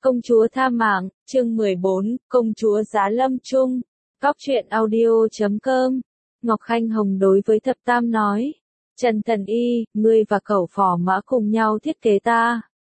Công chúa tha mạng, chương 14, công chúa Giá Lâm Trung. Góc truyện audio.com. Ngọc Khanh Hồng đối với Thập Tam nói. Trần Thần Y, ngươi và cẩu Phò Mã cùng nhau thiết kế ta.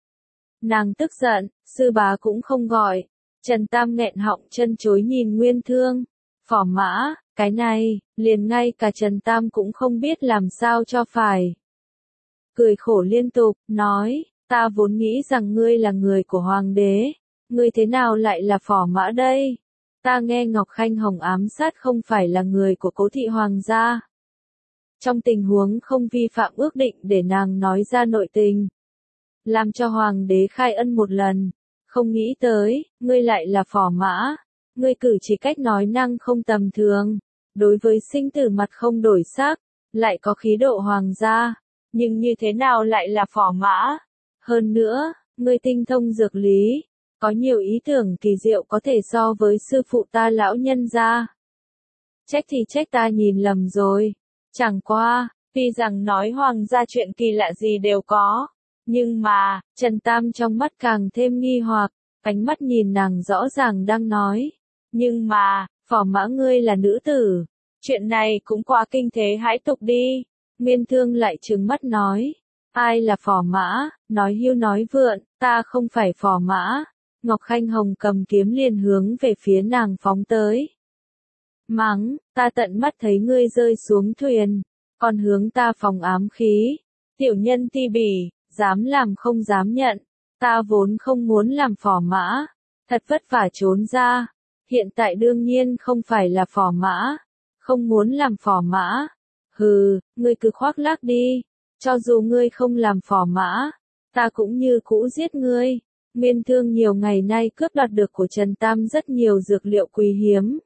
Nàng tức giận, sư bá cũng không gọi. Trần Tam nghẹn họng chân chối nhìn Nguyên Thương. Phò Mã, cái này, liền ngay cả Trần Tam cũng không biết làm sao cho phải. Cười khổ liên tục, nói. Ta vốn nghĩ rằng ngươi là người của hoàng đế, ngươi thế nào lại là Phò Mã đây? Ta nghe Ngọc Khanh Hồng ám sát không phải là người của Cố thị hoàng gia. Trong tình huống không vi phạm ước định để nàng nói ra nội tình, làm cho hoàng đế khai ân một lần, không nghĩ tới, ngươi lại là Phò Mã, ngươi cử chỉ cách nói năng không tầm thường, đối với sinh tử mặt không đổi sắc, lại có khí độ hoàng gia, nhưng như thế nào lại là Phò Mã? Hơn nữa, ngươi tinh thông dược lý, có nhiều ý tưởng kỳ diệu có thể so với sư phụ ta lão nhân gia. Trách thì trách ta nhìn lầm rồi. Chẳng qua, tuy rằng nói hoàng gia chuyện kỳ lạ gì đều có, nhưng mà, Trần Tam trong mắt càng thêm nghi hoặc, ánh mắt nhìn nàng rõ ràng đang nói. Nhưng mà, Phò Mã ngươi là nữ tử, chuyện này cũng quá kinh thế hãi tục đi. Nguyên Thương lại trừng mắt nói. Ai là Phò Mã, nói hưu nói vượn, ta không phải Phò Mã. Ngọc Khanh Hồng cầm kiếm liền hướng về phía nàng phóng tới. Mắng, ta tận mắt thấy ngươi rơi xuống thuyền, còn hướng ta phóng ám khí. Tiểu nhân ti bỉ, dám làm không dám nhận, ta vốn không muốn làm Phò Mã, thật vất vả trốn ra, hiện tại đương nhiên không phải là Phò Mã, không muốn làm Phò Mã. Hừ, ngươi cứ khoác lác đi. Cho dù ngươi không làm Phò Mã, ta cũng như cũ giết ngươi. Nguyên Thương nhiều ngày nay cướp đoạt được của Trần Tam rất nhiều dược liệu quý hiếm.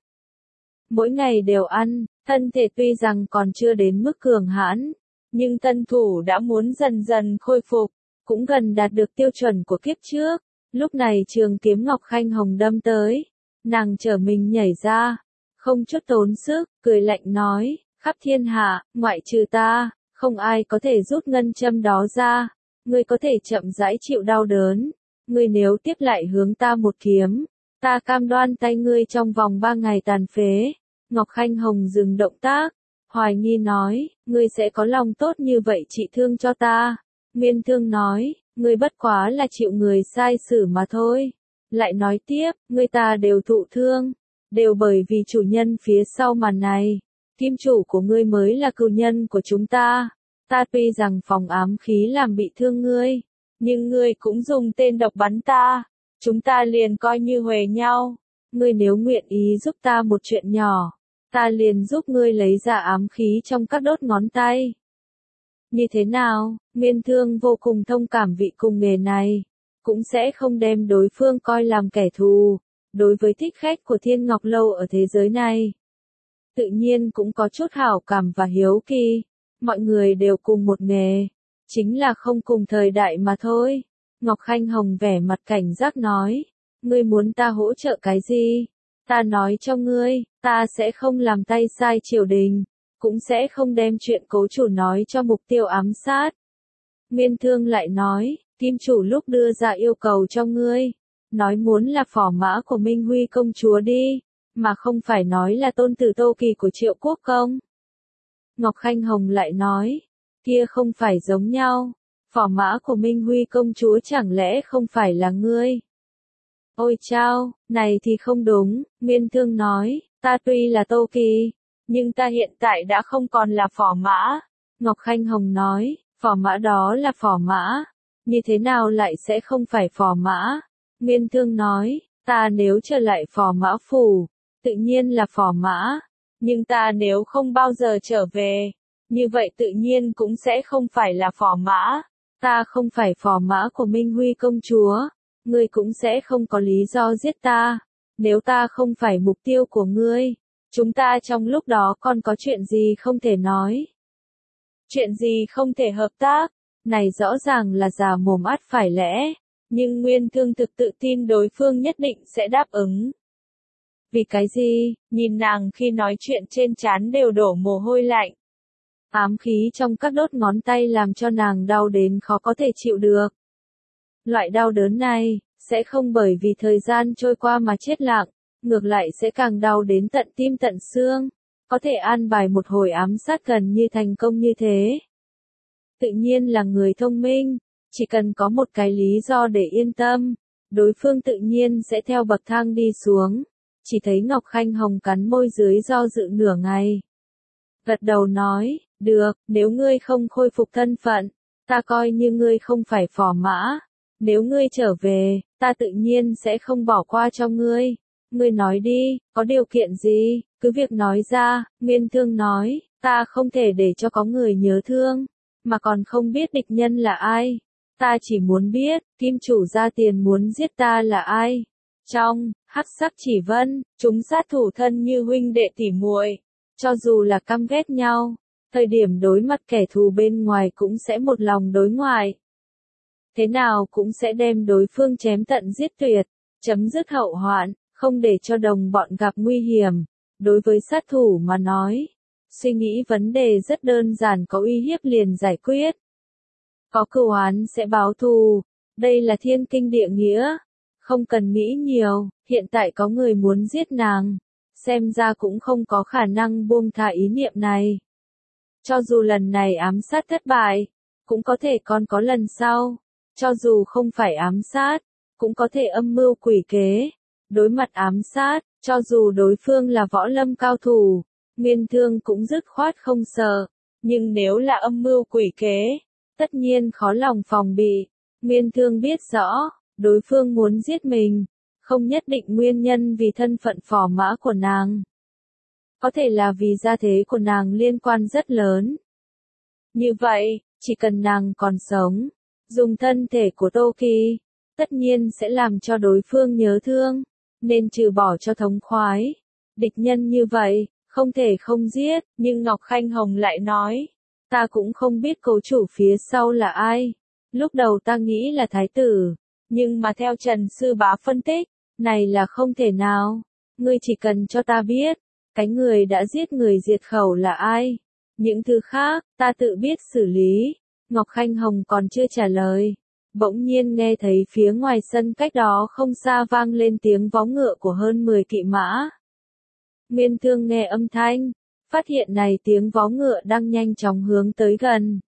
Mỗi ngày đều ăn, thân thể tuy rằng còn chưa đến mức cường hãn, nhưng tân thủ đã muốn dần dần khôi phục, cũng gần đạt được tiêu chuẩn của kiếp trước. Lúc này trường kiếm Ngọc Khanh Hồng đâm tới, nàng trở mình nhảy ra, không chút tốn sức, cười lạnh nói, khắp thiên hạ, ngoại trừ ta, không ai có thể rút ngân châm đó ra, ngươi có thể chậm rãi chịu đau đớn, ngươi nếu tiếp lại hướng ta một kiếm, ta cam đoan tay ngươi trong vòng 3 ngày tàn phế. Ngọc Khanh Hồng dừng động tác, hoài nghi nói, ngươi sẽ có lòng tốt như vậy trị thương cho ta. Nguyên Thương nói, ngươi bất quá là chịu người sai xử mà thôi. Lại nói tiếp, ngươi ta đều thụ thương, đều bởi vì chủ nhân phía sau màn này. Kim chủ của ngươi mới là cừu nhân của chúng ta. Ta tuy rằng phòng ám khí làm bị thương ngươi, nhưng ngươi cũng dùng tên độc bắn ta. Chúng ta liền coi như huề nhau. Ngươi nếu nguyện ý giúp ta một chuyện nhỏ, ta liền giúp ngươi lấy ra ám khí trong các đốt ngón tay. Như thế nào? Nguyên Thương vô cùng thông cảm vị cùng nghề này, cũng sẽ không đem đối phương coi làm kẻ thù. Đối với thích khách của Thiên Ngọc Lâu ở thế giới này, tự nhiên cũng có chút hảo cảm và hiếu kỳ. Mọi người đều cùng một nghề, chính là không cùng thời đại mà thôi. Ngọc Khanh Hồng vẻ mặt cảnh giác nói, ngươi muốn ta hỗ trợ cái gì? Ta nói cho ngươi, ta sẽ không làm tay sai triều đình, cũng sẽ không đem chuyện Cố chủ nói cho mục tiêu ám sát. Nguyên Thương lại nói, Kim chủ lúc đưa ra yêu cầu cho ngươi, nói muốn là Phò Mã của Minh Huy công chúa đi, mà không phải nói là tôn tử Tô Kỳ của Triệu Quốc công. Ngọc Khanh Hồng lại nói, kia không phải giống nhau, Phò Mã của Minh Huy công chúa chẳng lẽ không phải là ngươi? Ôi chao, này thì không đúng. Nguyên Thương nói, ta tuy là Tô Kỳ, nhưng ta hiện tại đã không còn là Phò Mã. Ngọc Khanh Hồng nói, Phò Mã đó là Phò Mã, như thế nào lại sẽ không phải Phò Mã? Nguyên Thương nói, ta nếu trở lại Phò Mã phủ, tự nhiên là Phò Mã, nhưng ta nếu không bao giờ trở về, như vậy tự nhiên cũng sẽ không phải là Phò Mã. Ta không phải Phò Mã của Minh Huy công chúa, ngươi cũng sẽ không có lý do giết ta. Nếu ta không phải mục tiêu của ngươi, chúng ta trong lúc đó còn có chuyện gì không thể nói? Chuyện gì không thể hợp tác? Này rõ ràng là già mồm ắt phải lẽ, nhưng Nguyên Thương thực tự tin đối phương nhất định sẽ đáp ứng. Vì cái gì? Nhìn nàng khi nói chuyện trên trán đều đổ mồ hôi lạnh. Ám khí trong các đốt ngón tay làm cho nàng đau đến khó có thể chịu được. Loại đau đớn này, sẽ không bởi vì thời gian trôi qua mà chết lặng, ngược lại sẽ càng đau đến tận tim tận xương. Có thể an bài một hồi ám sát gần như thành công như thế. Tự nhiên là người thông minh, chỉ cần có một cái lý do để yên tâm, đối phương tự nhiên sẽ theo bậc thang đi xuống. Chỉ thấy Ngọc Khanh Hồng cắn môi dưới do dự nửa ngày. Gật đầu nói, được, nếu ngươi không khôi phục thân phận, ta coi như ngươi không phải phò mã. Nếu ngươi trở về, ta tự nhiên sẽ không bỏ qua cho ngươi. Ngươi nói đi, có điều kiện gì, cứ việc nói ra. Nguyên Thương nói, ta không thể để cho có người nhớ thương, mà còn không biết địch nhân là ai. Ta chỉ muốn biết, kim chủ ra tiền muốn giết ta là ai. Trong hắc sắc chỉ vân, chúng sát thủ thân như huynh đệ tỉ muội, cho dù là căm ghét nhau, thời điểm đối mặt kẻ thù bên ngoài cũng sẽ một lòng đối ngoại. Thế nào cũng sẽ đem đối phương chém tận giết tuyệt, chấm dứt hậu hoạn, không để cho đồng bọn gặp nguy hiểm. Đối với sát thủ mà nói, suy nghĩ vấn đề rất đơn giản, có uy hiếp liền giải quyết. Có cừu oán sẽ báo thù, đây là thiên kinh địa nghĩa, không cần nghĩ nhiều, hiện tại có người muốn giết nàng, xem ra cũng không có khả năng buông tha ý niệm này. Cho dù lần này ám sát thất bại, cũng có thể còn có lần sau, cho dù không phải ám sát, cũng có thể âm mưu quỷ kế. Đối mặt ám sát, cho dù đối phương là võ lâm cao thủ, Nguyên Thương cũng dứt khoát không sợ, nhưng nếu là âm mưu quỷ kế, tất nhiên khó lòng phòng bị. Nguyên Thương biết rõ, đối phương muốn giết mình, không nhất định nguyên nhân vì thân phận phò mã của nàng. Có thể là vì gia thế của nàng liên quan rất lớn. Như vậy, chỉ cần nàng còn sống, dùng thân thể của Tô Kỳ, tất nhiên sẽ làm cho đối phương nhớ thương, nên trừ bỏ cho thống khoái. Địch nhân như vậy, không thể không giết, nhưng Ngọc Khanh Hồng lại nói, ta cũng không biết cố chủ phía sau là ai. Lúc đầu ta nghĩ là thái tử, nhưng mà theo Trần Sư Bá phân tích, này là không thể nào. Ngươi chỉ cần cho ta biết, cái người đã giết người diệt khẩu là ai. Những thứ khác, ta tự biết xử lý. Ngọc Khanh Hồng còn chưa trả lời. Bỗng nhiên nghe thấy phía ngoài sân cách đó không xa vang lên tiếng vó ngựa của hơn 10 kỵ mã. Nguyên Thương nghe âm thanh, phát hiện này tiếng vó ngựa đang nhanh chóng hướng tới gần.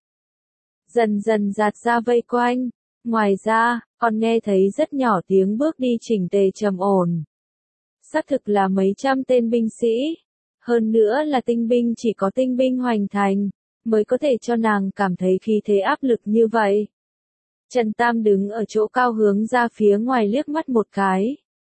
Dần dần dạt ra vây quanh, ngoài ra, còn nghe thấy rất nhỏ tiếng bước đi chỉnh tề trầm ổn. Xác thực là mấy trăm tên binh sĩ, hơn nữa là tinh binh, chỉ có tinh binh hoành thành, mới có thể cho nàng cảm thấy khí thế áp lực như vậy. Trần Tam đứng ở chỗ cao hướng ra phía ngoài liếc mắt một cái.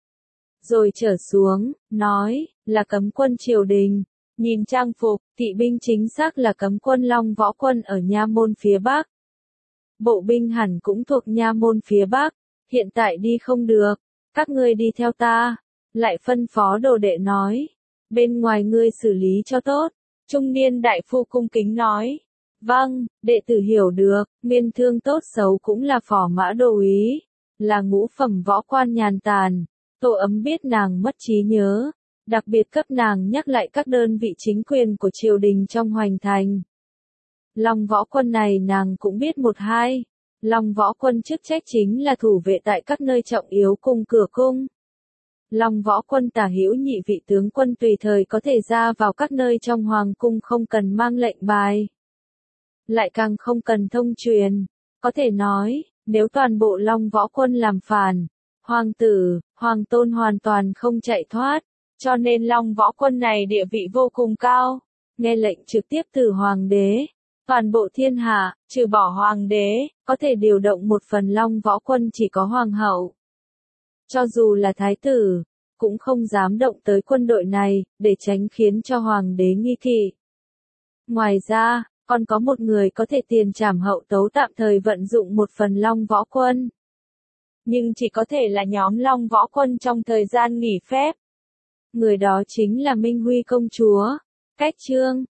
Rồi trở xuống, nói, là cấm quân triều đình. Nhìn trang phục, kỵ binh chính xác là cấm quân Long Võ Quân ở Nha Môn phía Bắc. Bộ binh hẳn cũng thuộc Nha Môn phía Bắc, hiện tại đi không được, các ngươi đi theo ta. Lại phân phó đồ đệ nói, bên ngoài ngươi xử lý cho tốt. Trung niên đại phu cung kính nói, vâng, đệ tử hiểu được. Nguyên Thương tốt xấu cũng là phò mã đô úy, là ngũ phẩm võ quan nhàn tàn. Tô Ấm biết nàng mất trí nhớ, đặc biệt cấp nàng nhắc lại các đơn vị chính quyền của triều đình trong hoành thành. Long Võ Quân này nàng cũng biết một hai. Long Võ Quân chức trách chính là thủ vệ tại các nơi trọng yếu cung cửa cung. Long Võ Quân tả hữu nhị vị tướng quân tùy thời có thể ra vào các nơi trong hoàng cung không cần mang lệnh bài. Lại càng không cần thông truyền. Có thể nói, nếu toàn bộ Long Võ Quân làm phản, hoàng tử, hoàng tôn hoàn toàn không chạy thoát. Cho nên Long Võ Quân này địa vị vô cùng cao, nghe lệnh trực tiếp từ hoàng đế. Toàn bộ thiên hạ, trừ bỏ hoàng đế, có thể điều động một phần Long Võ Quân chỉ có hoàng hậu. Cho dù là thái tử, cũng không dám động tới quân đội này, để tránh khiến cho hoàng đế nghi kỵ. Ngoài ra, còn có một người có thể tiền trảm hậu tấu tạm thời vận dụng một phần Long Võ Quân. Nhưng chỉ có thể là nhóm Long Võ Quân trong thời gian nghỉ phép. Người đó chính là Minh Huy công chúa. Cách chương